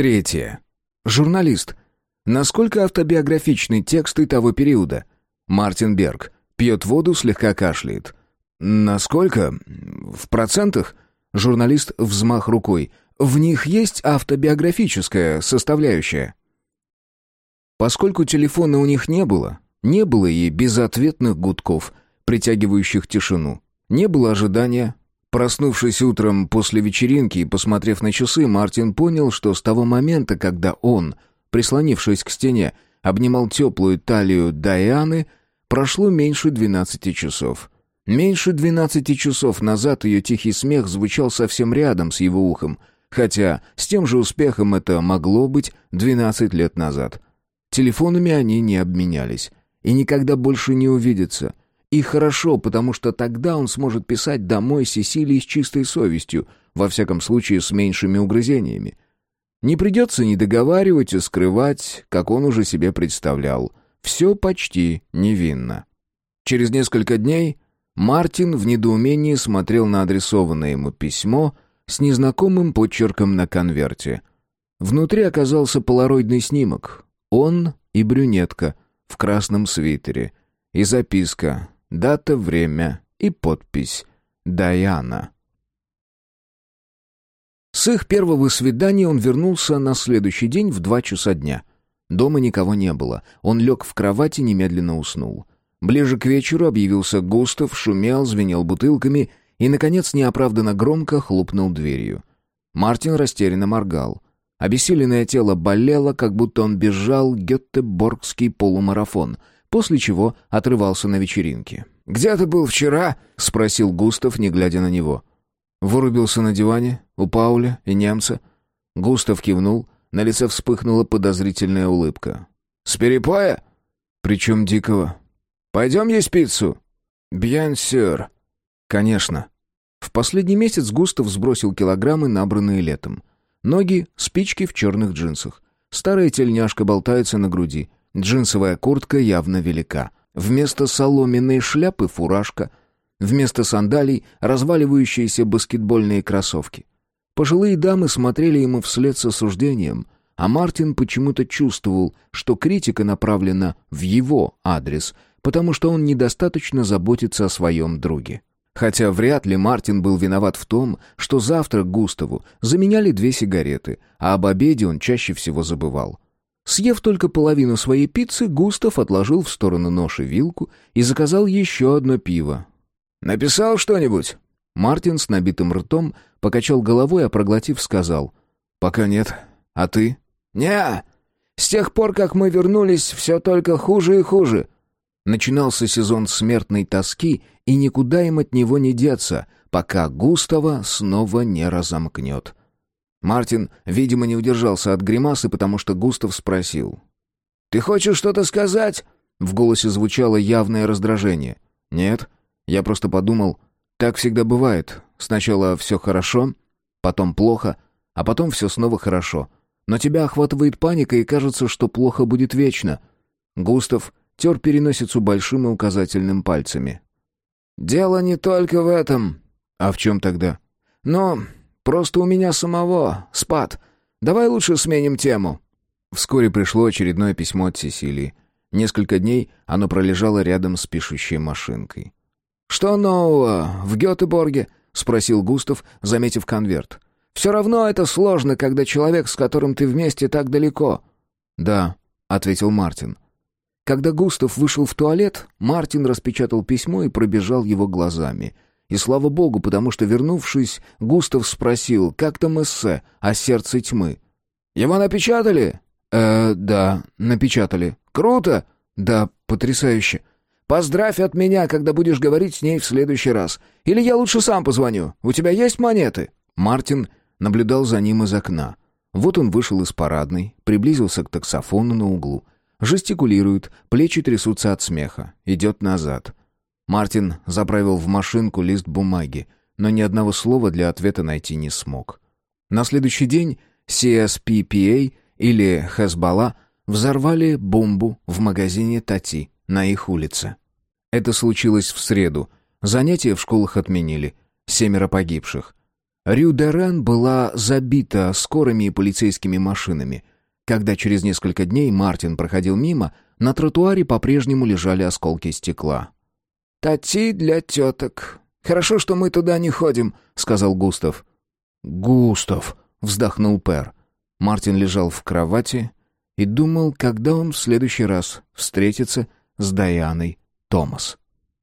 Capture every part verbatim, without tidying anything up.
Третье. Журналист. Насколько автобиографичны тексты того периода? Мартин Берг. Пьет воду, слегка кашляет. Насколько? В процентах? Журналист. Взмах рукой. В них есть автобиографическая составляющая. Поскольку телефона у них не было, не было и безответных гудков, притягивающих тишину. Не было ожидания. Проснувшись утром после вечеринки и посмотрев на часы, Мартин понял, что с того момента, когда он, прислонившись к стене, обнимал теплую талию Дайаны, прошло меньше двенадцати часов. Меньше двенадцати часов назад ее тихий смех звучал совсем рядом с его ухом, хотя с тем же успехом это могло быть двенадцать лет назад. Телефонами они не обменялись и никогда больше не увидятся. И хорошо, потому что тогда он сможет писать домой Сесилии с чистой совестью, во всяком случае с меньшими угрызениями. Не придется ни договаривать и скрывать, как он уже себе представлял. Все почти невинно. Через несколько дней Мартин в недоумении смотрел на адресованное ему письмо с незнакомым подчерком на конверте. Внутри оказался полароидный снимок. Он и брюнетка в красном свитере. И записка, дата, время и подпись «Дайана». С их первого свидания он вернулся на следующий день в два часа дня. Дома никого не было. Он лег в кровать и немедленно уснул. Ближе к вечеру объявился Густав, шумел, звенел бутылками и, наконец, неоправданно громко хлопнул дверью. Мартин растерянно моргал. Обессиленное тело болело, как будто он бежал гетеборгский полумарафон, после чего отрывался на вечеринке. «Где ты был вчера?» — спросил Густав, не глядя на него. Вырубился на диване у Пауля и немца. Густав кивнул, на лице вспыхнула подозрительная улыбка. «С перепоя?» «Причем дикого?» «Пойдем есть пиццу?» «Бьян сюр». «Конечно». В последний месяц Густав сбросил килограммы, набранные летом. Ноги, спички в черных джинсах. Старая тельняшка болтается на груди. Джинсовая куртка явно велика. Вместо соломенной шляпы фуражка. Вместо сандалий разваливающиеся баскетбольные кроссовки. Пожилые дамы смотрели ему вслед с осуждением, а Мартин почему-то чувствовал, что критика направлена в его адрес, потому что он недостаточно заботится о своем друге. Хотя вряд ли Мартин был виноват в том, что завтрак Густаву заменяли две сигареты, а об обеде он чаще всего забывал. Съев только половину своей пиццы, Густав отложил в сторону нож и вилку и заказал еще одно пиво. «Написал что-нибудь?» Мартин с набитым ртом покачал головой, а проглотив, сказал: «Пока нет. А ты?» «Не. С тех пор, как мы вернулись, все только хуже и хуже». Начинался сезон смертной тоски, и никуда им от него не деться, пока Густава снова не разомкнет. Мартин, видимо, не удержался от гримасы, потому что Густав спросил: «Ты хочешь что-то сказать?» В голосе звучало явное раздражение. «Нет, я просто подумал, так всегда бывает. Сначала все хорошо, потом плохо, а потом все снова хорошо. Но тебя охватывает паника, и кажется, что плохо будет вечно». Густав тер переносицу большим и указательным пальцами. «Дело не только в этом». «А в чем тогда?» «Ну, просто у меня самого спад. Давай лучше сменим тему». Вскоре пришло очередное письмо от Сесилии. Несколько дней оно пролежало рядом с пишущей машинкой. «Что нового в Гетеборге?» — спросил Густав, заметив конверт. «Все равно это сложно, когда человек, с которым ты вместе, так далеко». «Да», — ответил Мартин. Когда Густав вышел в туалет, Мартин распечатал письмо и пробежал его глазами. И слава богу, потому что, вернувшись, Густав спросил, как там эссе о сердце тьмы. «Его напечатали?» «Э, да, напечатали». «Круто?» «Да, потрясающе». «Поздравь от меня, когда будешь говорить с ней в следующий раз. Или я лучше сам позвоню. У тебя есть монеты?» Мартин наблюдал за ним из окна. Вот он вышел из парадной, приблизился к таксофону на углу. Жестикулирует, плечи трясутся от смеха. Идет назад. Мартин заправил в машинку лист бумаги, но ни одного слова для ответа найти не смог. На следующий день си эс пи пи эй или Хезболла взорвали бомбу в магазине Тати на их улице. Это случилось в среду. Занятия в школах отменили. Семеро погибших. Рю-де-Рен была забита скорыми и полицейскими машинами. Когда через несколько дней Мартин проходил мимо, на тротуаре по-прежнему лежали осколки стекла. «Тати для теток. Хорошо, что мы туда не ходим», — сказал Густав. «Густав», — вздохнул Пер. Мартин лежал в кровати и думал, когда он в следующий раз встретится с Дайаной Томас.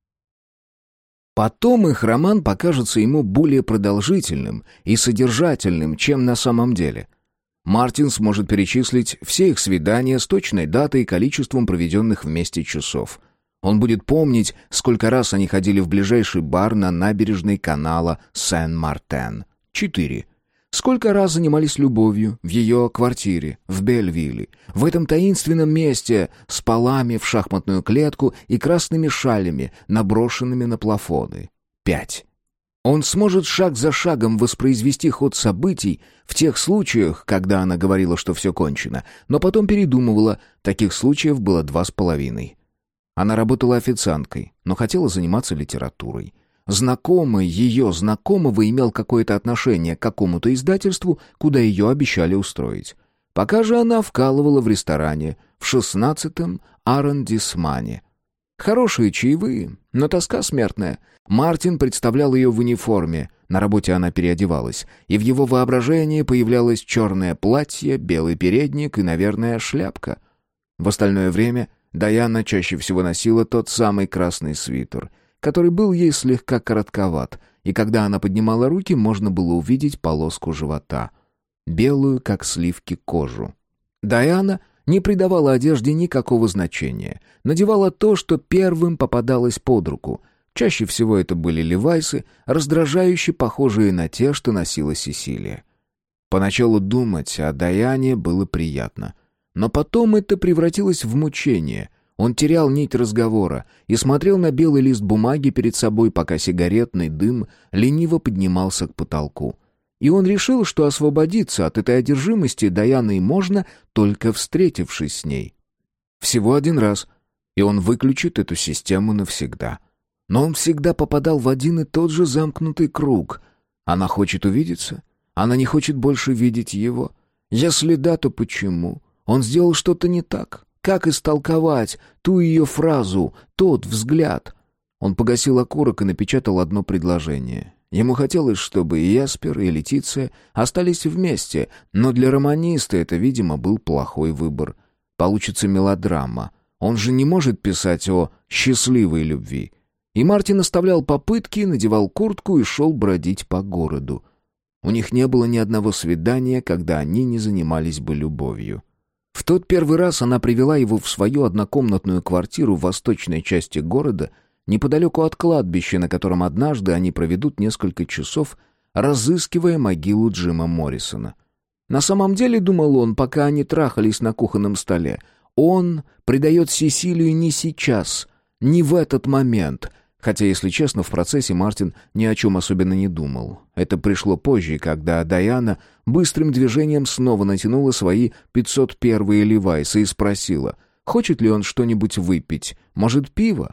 Потом их роман покажется ему более продолжительным и содержательным, чем на самом деле. Мартин сможет перечислить все их свидания с точной датой и количеством проведенных вместе часов. Он будет помнить, сколько раз они ходили в ближайший бар на набережной канала Сен-Мартен. Четыре. Сколько раз занимались любовью в ее квартире, в Бельвилле, в этом таинственном месте с полами в шахматную клетку и красными шалями, наброшенными на плафоны. Пять. Он сможет шаг за шагом воспроизвести ход событий в тех случаях, когда она говорила, что все кончено, но потом передумывала, таких случаев было два с половиной. Она работала официанткой, но хотела заниматься литературой. Знакомый ее знакомого имел какое-то отношение к какому-то издательству, куда ее обещали устроить. Пока же она вкалывала в ресторане в шестнадцатом аррondиссемане. Хорошие чаевые, но тоска смертная. Мартин представлял ее в униформе, на работе она переодевалась, и в его воображении появлялось черное платье, белый передник и, наверное, шляпка. В остальное время Дайана чаще всего носила тот самый красный свитер, который был ей слегка коротковат, и когда она поднимала руки, можно было увидеть полоску живота, белую, как сливки, кожу. Дайана не придавала одежде никакого значения, надевала то, что первым попадалось под руку. Чаще всего это были левайсы, раздражающе похожие на те, что носила Сесилия. Поначалу думать о Дайане было приятно, но потом это превратилось в мучение. Он терял нить разговора и смотрел на белый лист бумаги перед собой, пока сигаретный дым лениво поднимался к потолку. И он решил, что освободиться от этой одержимости Даяной можно, только встретившись с ней. Всего один раз, и он выключит эту систему навсегда. Но он всегда попадал в один и тот же замкнутый круг. Она хочет увидеться, она не хочет больше видеть его. Если да, то почему? Он сделал что-то не так. Как истолковать ту ее фразу, тот взгляд? Он погасил окурок и напечатал одно предложение. Ему хотелось, чтобы и Яспер, и Летиция остались вместе, но для романиста это, видимо, был плохой выбор. Получится мелодрама. Он же не может писать о счастливой любви. И Мартин оставлял попытки, надевал куртку и шел бродить по городу. У них не было ни одного свидания, когда они не занимались бы любовью. В тот первый раз она привела его в свою однокомнатную квартиру в восточной части города, неподалеку от кладбища, на котором однажды они проведут несколько часов, разыскивая могилу Джима Моррисона. На самом деле, думал он, пока они трахались на кухонном столе, он предает Сесилию не сейчас, не в этот момент, хотя, если честно, в процессе Мартин ни о чем особенно не думал. Это пришло позже, когда Дайана быстрым движением снова натянула свои пятьсот первые левайсы и спросила, хочет ли он что-нибудь выпить, может, пиво?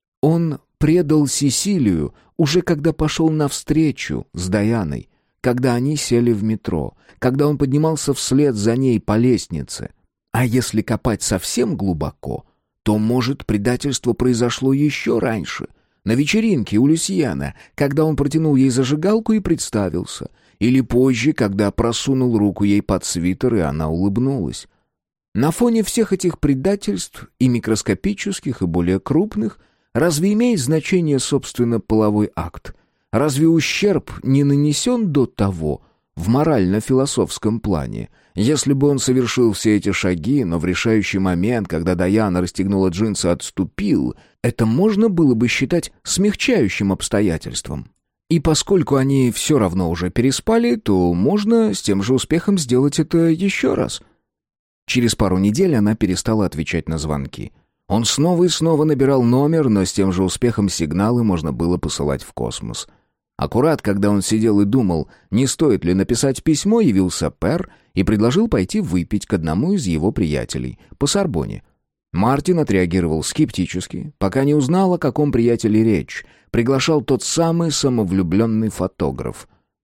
Он предал Сесилию уже когда пошел навстречу с Даяной, когда они сели в метро, когда он поднимался вслед за ней по лестнице. А если копать совсем глубоко, то, может, предательство произошло еще раньше, на вечеринке у Люсьена, когда он протянул ей зажигалку и представился, или позже, когда просунул руку ей под свитер, и она улыбнулась. На фоне всех этих предательств, и микроскопических, и более крупных, разве имеет значение, собственно, половой акт? Разве ущерб не нанесен до того, в морально-философском плане? Если бы он совершил все эти шаги, но в решающий момент, когда Даяна расстегнула джинсы, отступил, это можно было бы считать смягчающим обстоятельством. И поскольку они все равно уже переспали, то можно с тем же успехом сделать это еще раз. Через пару недель она перестала отвечать на звонки. Он снова и снова набирал номер, но с тем же успехом сигналы можно было посылать в космос. Аккурат, когда он сидел и думал, не стоит ли написать письмо, явился Пер и предложил пойти выпить к одному из его приятелей, по Сорбонне. Мартин отреагировал скептически, пока не узнал, о каком приятеле речь. Приглашал тот самый самовлюбленный фотограф.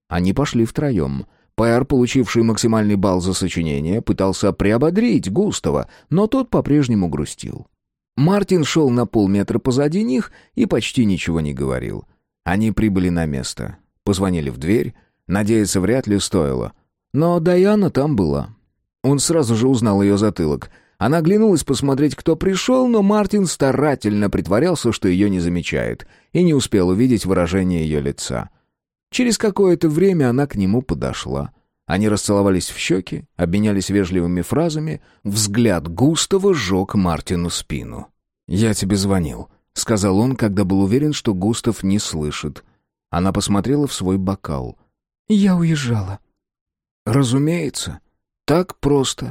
Они пошли втроем. Пэр, получивший максимальный балл за сочинение, пытался приободрить Густава, но тот по-прежнему грустил. Мартин шел на полметра позади них и почти ничего не говорил. Они прибыли на место. Позвонили в дверь. Надеяться вряд ли стоило. Но Дайана там была. Он сразу же узнал ее затылок. Она оглянулась посмотреть, кто пришел, но Мартин старательно притворялся, что ее не замечает, и не успел увидеть выражение ее лица. Через какое-то время она к нему подошла. Они расцеловались в щеки, обменялись вежливыми фразами. Взгляд Густава сжег Мартину спину. «Я тебе звонил», — сказал он, когда был уверен, что Густав не слышит. Она посмотрела в свой бокал. «Я уезжала». «Разумеется. Так просто».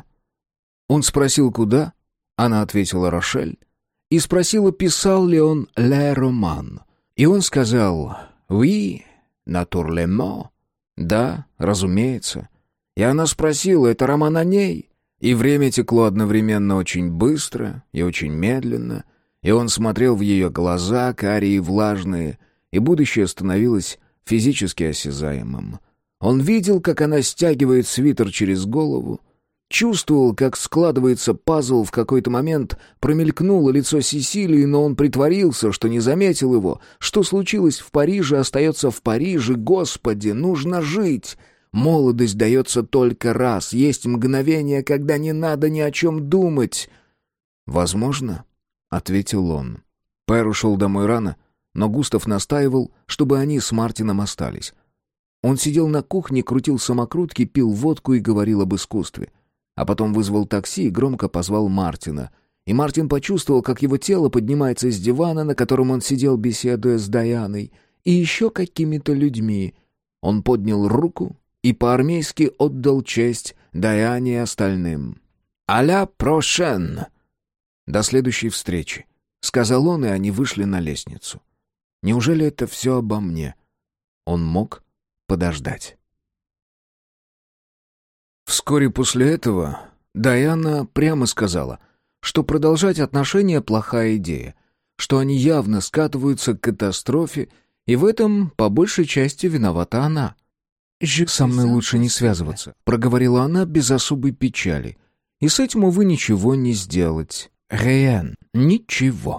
Он спросил, куда? Она ответила «Рошель». И спросила, писал ли он «Ле роман». И он сказал «Oui, naturellement». «Да, разумеется». И она спросила, это роман о ней? И время текло одновременно очень быстро и очень медленно, и он смотрел в ее глаза, карие и влажные, и будущее становилось физически осязаемым. Он видел, как она стягивает свитер через голову, чувствовал, как складывается пазл. В какой-то момент промелькнуло лицо Сесилии, но он притворился, что не заметил его. Что случилось в Париже, остается в Париже. Господи, нужно жить! Молодость дается только раз. Есть мгновение, когда не надо ни о чем думать. «Возможно», — ответил он. Пэр ушел домой рано, но Густав настаивал, чтобы они с Мартином остались. Он сидел на кухне, крутил самокрутки, пил водку и говорил об искусстве. А потом вызвал такси и громко позвал Мартина. И Мартин почувствовал, как его тело поднимается с дивана, на котором он сидел, беседуя с Даяной, и еще какими-то людьми. Он поднял руку и по-армейски отдал честь Даяне и остальным. «А ля прошен!» «До следующей встречи», — сказал он, и они вышли на лестницу. «Неужели это все обо мне?» Он мог подождать. Вскоре после этого Даяна прямо сказала, что продолжать отношения — плохая идея, что они явно скатываются к катастрофе, и в этом по большей части виновата она. «Со мной лучше не связываться», — проговорила она без особой печали. «И с этим, увы, ничего не сделать. Rien. Ничего».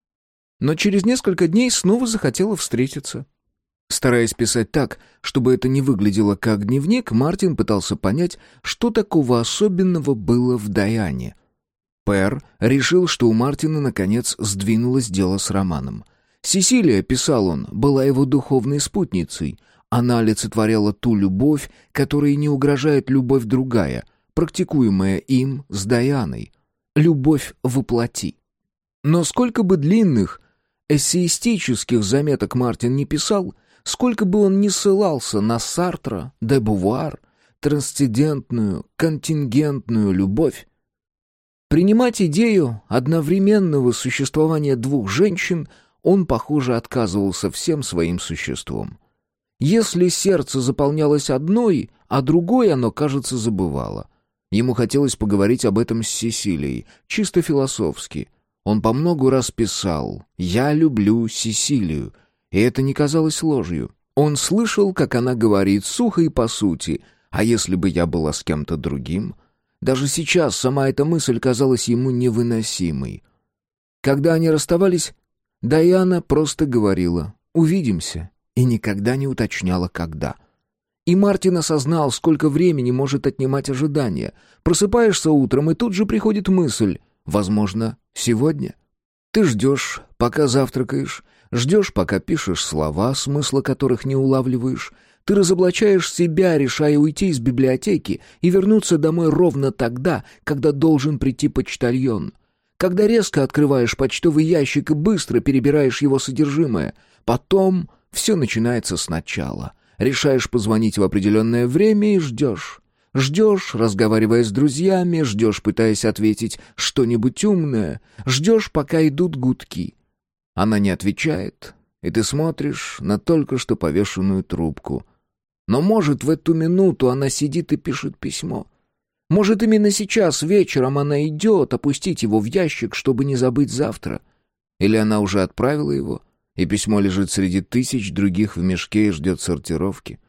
Но через несколько дней снова захотела встретиться. Стараясь писать так, чтобы это не выглядело как дневник, Мартин пытался понять, что такого особенного было в Даяне. Пэр решил, что у Мартина, наконец, сдвинулось дело с романом. Сесилия, писал он, была его духовной спутницей. Она олицетворяла ту любовь, которой не угрожает любовь другая, практикуемая им с Даяной. Любовь воплоти. Но сколько бы длинных, эссеистических заметок Мартин не писал, сколько бы он ни ссылался на Сартра, де Бувуар, трансцендентную, контингентную любовь, принимать идею одновременного существования двух женщин он, похоже, отказывался всем своим существом. Если сердце заполнялось одной, а другой оно, кажется, забывало. Ему хотелось поговорить об этом с Сесилией, чисто философски. Он по многу раз писал «Я люблю Сесилию», и это не казалось ложью. Он слышал, как она говорит, сухо и по сути, «А если бы я была с кем-то другим?» Даже сейчас сама эта мысль казалась ему невыносимой. Когда они расставались, Даяна просто говорила «Увидимся», и никогда не уточняла, когда. И Мартин осознал, сколько времени может отнимать ожидание. Просыпаешься утром, и тут же приходит мысль «Возможно, сегодня». Ты ждешь, пока завтракаешь, ждешь, пока пишешь слова, смысла которых не улавливаешь. Ты разоблачаешь себя, решая уйти из библиотеки и вернуться домой ровно тогда, когда должен прийти почтальон. Когда резко открываешь почтовый ящик и быстро перебираешь его содержимое. Потом все начинается сначала. Решаешь позвонить в определенное время и ждешь. Ждешь, разговаривая с друзьями, ждешь, пытаясь ответить что-нибудь умное, ждешь, пока идут гудки. Она не отвечает, и ты смотришь на только что повешенную трубку. Но, может, в эту минуту она сидит и пишет письмо. Может, именно сейчас вечером она идет опустить его в ящик, чтобы не забыть завтра. Или она уже отправила его, и письмо лежит среди тысяч других в мешке и ждет сортировки.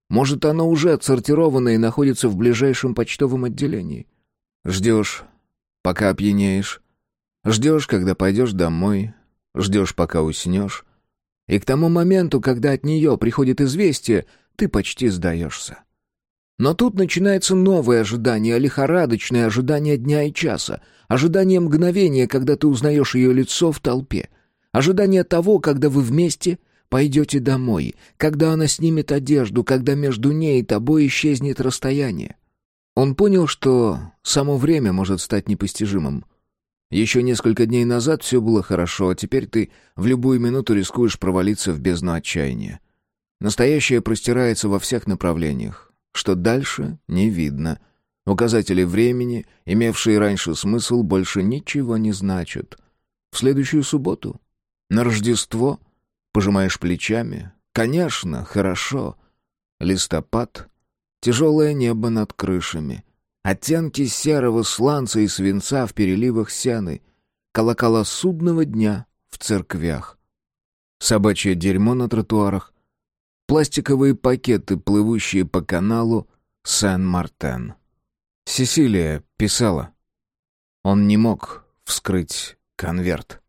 Может, оно уже отсортировано и находится в ближайшем почтовом отделении. Ждешь, пока опьянеешь. Ждешь, когда пойдешь домой. Ждешь, пока уснешь. И к тому моменту, когда от нее приходит известие, ты почти сдаешься. Но тут начинается новое ожидание, лихорадочное ожидание дня и часа, ожидание мгновения, когда ты узнаешь ее лицо в толпе, ожидание того, когда вы вместе пойдете домой, когда она снимет одежду, когда между ней и тобой исчезнет расстояние. Он понял, что само время может стать непостижимым. Еще несколько дней назад все было хорошо, а теперь ты в любую минуту рискуешь провалиться в бездну отчаяния. Настоящее простирается во всех направлениях. Что дальше, не видно. Указатели времени, имевшие раньше смысл, больше ничего не значат. В следующую субботу? На Рождество? Пожимаешь плечами? Конечно, хорошо. Листопад. Тяжелое небо над крышами. Оттенки серого сланца и свинца в переливах сены. Колокола судного дня в церквях. Собачье дерьмо на тротуарах. Пластиковые пакеты, плывущие по каналу Сен-Мартен. Сесилия писала. Он не мог вскрыть конверт.